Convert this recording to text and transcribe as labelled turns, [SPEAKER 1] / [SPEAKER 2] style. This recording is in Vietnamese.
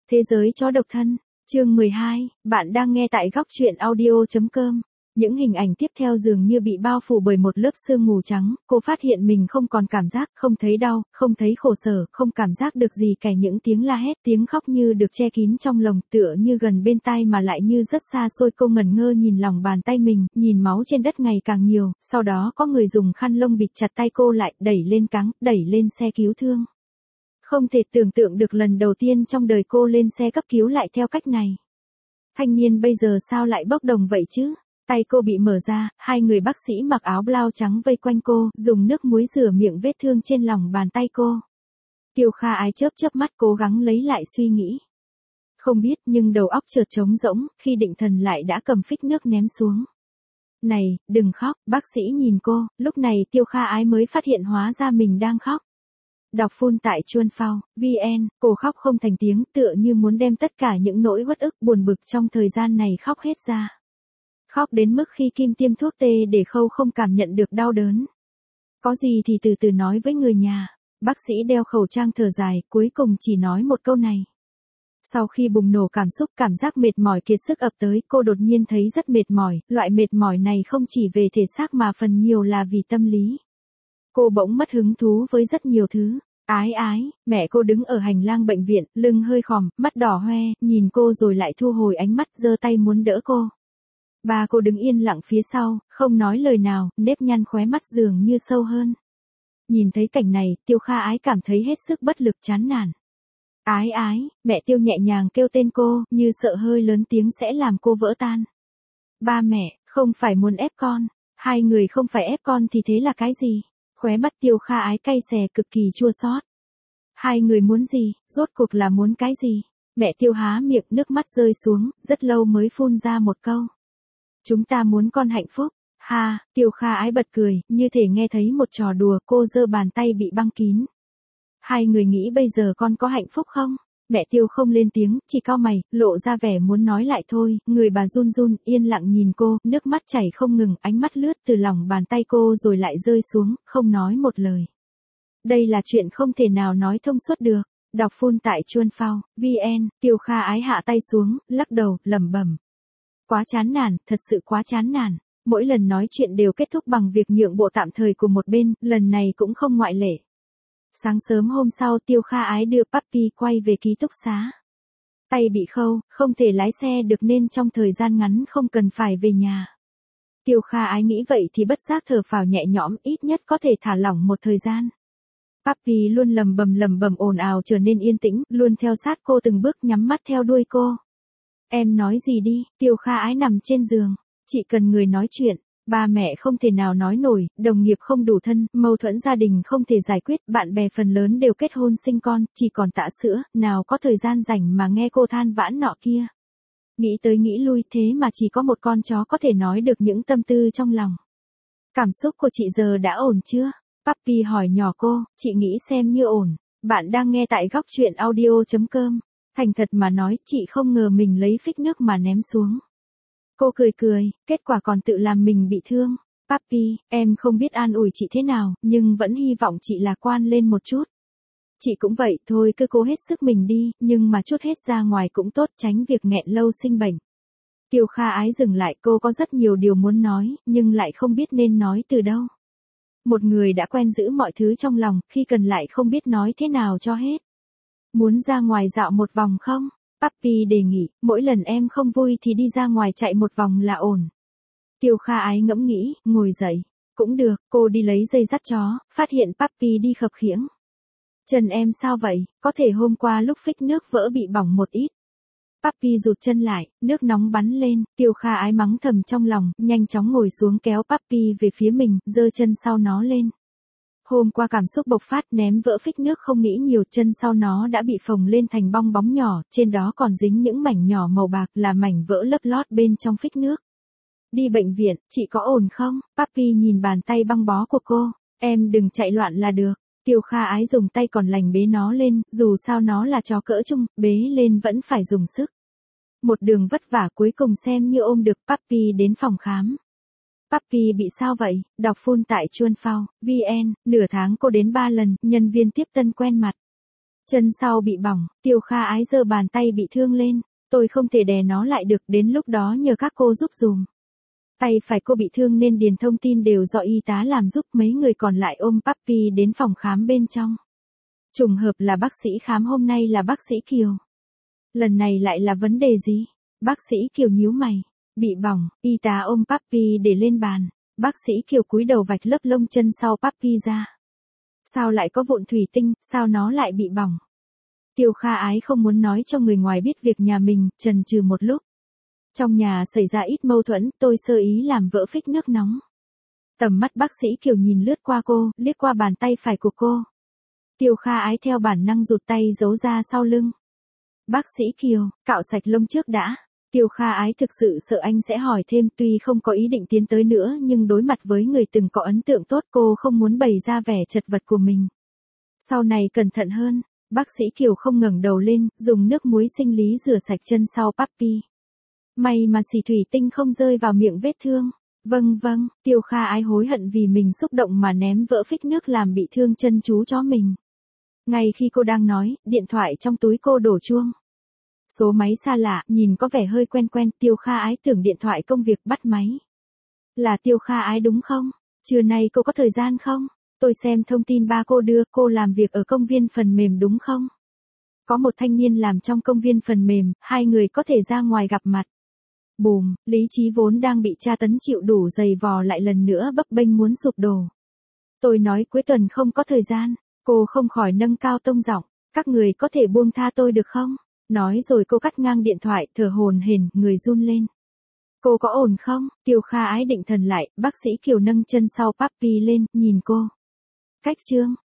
[SPEAKER 1] Thế giới chó độc thân, chương 12, bạn đang nghe tại góc truyện audio.com. Những hình ảnh tiếp theo dường như bị bao phủ bởi một lớp sương mù trắng, cô phát hiện mình không còn cảm giác, không thấy đau, không thấy khổ sở, không cảm giác được gì cả những tiếng la hét, tiếng khóc như được che kín trong lồng, tựa như gần bên tai mà lại như rất xa xôi. Cô ngẩn ngơ nhìn lòng bàn tay mình, nhìn máu trên đất ngày càng nhiều, sau đó có người dùng khăn lông bịt chặt tay cô lại, đẩy lên cáng, đẩy lên xe cứu thương. Không thể tưởng tượng được lần đầu tiên trong đời cô lên xe cấp cứu lại theo cách này. Thanh niên bây giờ sao lại bốc đồng vậy chứ? Tay cô bị mở ra, hai người bác sĩ mặc áo blau trắng vây quanh cô, dùng nước muối rửa miệng vết thương trên lòng bàn tay cô. Tiêu Kha Ái chớp chớp mắt cố gắng lấy lại suy nghĩ. Không biết nhưng đầu óc chợt trống rỗng, khi định thần lại đã cầm phích nước ném xuống. Này, đừng khóc, bác sĩ nhìn cô, lúc này Tiêu Kha Ái mới phát hiện hóa ra mình đang khóc. Đọc full tại Chuan Phao, VN, cô khóc không thành tiếng, tựa như muốn đem tất cả những nỗi uất ức buồn bực trong thời gian này khóc hết ra. Khóc đến mức khi Kim tiêm thuốc tê để Khâu không cảm nhận được đau đớn. Có gì thì từ từ nói với người nhà. Bác sĩ đeo khẩu trang thở dài, cuối cùng chỉ nói một câu này. Sau khi bùng nổ cảm xúc, cảm giác mệt mỏi kiệt sức ập tới, cô đột nhiên thấy rất mệt mỏi, loại mệt mỏi này không chỉ về thể xác mà phần nhiều là vì tâm lý. Cô bỗng mất hứng thú với rất nhiều thứ. Ái ái, mẹ cô đứng ở hành lang bệnh viện, lưng hơi khòm, mắt đỏ hoe, nhìn cô rồi lại thu hồi ánh mắt, giơ tay muốn đỡ cô. Ba cô đứng yên lặng phía sau, không nói lời nào, nếp nhăn khóe mắt dường như sâu hơn. Nhìn thấy cảnh này, Tiêu Kha Ái cảm thấy hết sức bất lực chán nản. Ái ái, mẹ Tiêu nhẹ nhàng kêu tên cô, như sợ hơi lớn tiếng sẽ làm cô vỡ tan. Ba mẹ, không phải muốn ép con, hai người không phải ép con thì thế là cái gì? Khóe mắt Tiêu Kha Ái cay xè cực kỳ chua xót. Hai người muốn gì, rốt cuộc là muốn cái gì? Mẹ Tiêu há miệng, nước mắt rơi xuống, rất lâu mới phun ra một câu. Chúng ta muốn con hạnh phúc. Ha, Tiêu Kha Ái bật cười, như thể nghe thấy một trò đùa, cô giơ bàn tay bị băng kín. Hai người nghĩ bây giờ con có hạnh phúc không? Mẹ Tiêu không lên tiếng, chỉ cau mày, lộ ra vẻ muốn nói lại thôi, người bà run run, yên lặng nhìn cô, nước mắt chảy không ngừng, ánh mắt lướt từ lòng bàn tay cô rồi lại rơi xuống, không nói một lời. Đây là chuyện không thể nào nói thông suốt được. Đọc full tại Chuan Phao, VN, Tiêu Kha Ái hạ tay xuống, lắc đầu, lẩm bẩm. Quá chán nản, thật sự quá chán nản. Mỗi lần nói chuyện đều kết thúc bằng việc nhượng bộ tạm thời của một bên, lần này cũng không ngoại lệ. Sáng sớm hôm sau Tiêu Kha Ái đưa Papi quay về ký túc xá. Tay bị khâu, không thể lái xe được nên trong thời gian ngắn không cần phải về nhà. Tiêu Kha Ái nghĩ vậy thì bất giác thở phào nhẹ nhõm, ít nhất có thể thả lỏng một thời gian. Papi luôn lầm bầm ồn ào trở nên yên tĩnh, luôn theo sát cô từng bước nhắm mắt theo đuôi cô. Em nói gì đi, Tiêu Kha Ái nằm trên giường, chỉ cần người nói chuyện. Ba mẹ không thể nào nói nổi, đồng nghiệp không đủ thân, mâu thuẫn gia đình không thể giải quyết, bạn bè phần lớn đều kết hôn sinh con, chỉ còn Tạ Sữa, nào có thời gian rảnh mà nghe cô than vãn nọ kia. Nghĩ tới nghĩ lui thế mà chỉ có một con chó có thể nói được những tâm tư trong lòng. Cảm xúc của chị giờ đã ổn chưa? Papi hỏi nhỏ cô, chị nghĩ xem như ổn. Bạn đang nghe tại góc truyện audio.com. Thành thật mà nói, chị không ngờ mình lấy phích nước mà ném xuống. Cô cười, kết quả còn tự làm mình bị thương. Papi, em không biết an ủi chị thế nào, nhưng vẫn hy vọng chị lạc quan lên một chút. Chị cũng vậy, thôi cứ cố hết sức mình đi, nhưng mà chút hết ra ngoài cũng tốt, tránh việc nghẹn lâu sinh bệnh. Tiêu Kha Ái dừng lại, cô có rất nhiều điều muốn nói, nhưng lại không biết nên nói từ đâu. Một người đã quen giữ mọi thứ trong lòng, khi cần lại không biết nói thế nào cho hết. Muốn ra ngoài dạo một vòng không? Papi đề nghị, mỗi lần em không vui thì đi ra ngoài chạy một vòng là ổn. Tiêu Kha Ái ngẫm nghĩ, ngồi dậy. Cũng được, cô đi lấy dây dắt chó, phát hiện Papi đi khập khiễng. Chân em sao vậy, có thể hôm qua lúc phích nước vỡ bị bỏng một ít. Papi rụt chân lại, nước nóng bắn lên, Tiêu Kha Ái mắng thầm trong lòng, nhanh chóng ngồi xuống kéo Papi về phía mình, giơ chân sau nó lên. Hôm qua cảm xúc bộc phát ném vỡ phích nước không nghĩ nhiều, chân sau nó đã bị phồng lên thành bong bóng nhỏ, trên đó còn dính những mảnh nhỏ màu bạc là mảnh vỡ lấp lót bên trong phích nước. Đi bệnh viện, chị có ổn không? Papi nhìn bàn tay băng bó của cô, em đừng chạy loạn là được. Tiêu Kha Ái dùng tay còn lành bế nó lên, dù sao nó là chó cỡ trung, bế lên vẫn phải dùng sức. Một đường vất vả cuối cùng xem như ôm được Papi đến phòng khám. Papi bị sao vậy? Đọc full tại Chuan Phao, VN, nửa tháng cô đến 3 lần, nhân viên tiếp tân quen mặt. Chân sau bị bỏng, Tiêu Kha Ái giơ bàn tay bị thương lên. Tôi không thể đè nó lại được, đến lúc đó nhờ các cô giúp dùm. Tay phải cô bị thương nên điền thông tin đều do y tá làm giúp, mấy người còn lại ôm Papi đến phòng khám bên trong. Trùng hợp là bác sĩ khám hôm nay là bác sĩ Kiều. Lần này lại là vấn đề gì? Bác sĩ Kiều nhíu mày. Bị bỏng, y tá ôm Papi để lên bàn. Bác sĩ Kiều cúi đầu vạch lớp lông chân sau Papi ra. Sao lại có vụn thủy tinh, sao nó lại bị bỏng? Tiêu Kha Ái không muốn nói cho người ngoài biết việc nhà mình, chần chừ một lúc. Trong nhà xảy ra ít mâu thuẫn, tôi sơ ý làm vỡ phích nước nóng. Tầm mắt bác sĩ Kiều nhìn lướt qua cô, liếc qua bàn tay phải của cô. Tiêu Kha Ái theo bản năng rụt tay giấu ra sau lưng. Bác sĩ Kiều, cạo sạch lông trước đã. Tiêu Kha Ái thực sự sợ anh sẽ hỏi thêm, tuy không có ý định tiến tới nữa nhưng đối mặt với người từng có ấn tượng tốt cô không muốn bày ra vẻ chật vật của mình. Sau này cẩn thận hơn, bác sĩ Kiều không ngẩng đầu lên, dùng nước muối sinh lý rửa sạch chân sau Papi. May mà xì thủy tinh không rơi vào miệng vết thương. Vâng, Tiêu Kha Ái hối hận vì mình xúc động mà ném vỡ phích nước làm bị thương chân chú chó mình. Ngay khi cô đang nói, điện thoại trong túi cô đổ chuông. Số máy xa lạ, nhìn có vẻ hơi quen quen, Tiêu Kha Ái tưởng điện thoại công việc bắt máy. Là Tiêu Kha Ái đúng không? Trưa nay cô có thời gian không? Tôi xem thông tin ba cô đưa, cô làm việc ở công viên phần mềm đúng không? Có một thanh niên làm trong công viên phần mềm, hai người có thể ra ngoài gặp mặt. Bùm, lý trí vốn đang bị tra tấn chịu đủ giày vò lại lần nữa bấp bênh muốn sụp đổ. Tôi nói cuối tuần không có thời gian, cô không khỏi nâng cao tông giọng, các người có thể buông tha tôi được không? Nói rồi cô cắt ngang điện thoại, thở hổn hển, người run lên. Cô có ổn không? Tiêu Kha Ái định thần lại, bác sĩ Kiều nâng chân sau Papi lên, nhìn cô. Cách trương,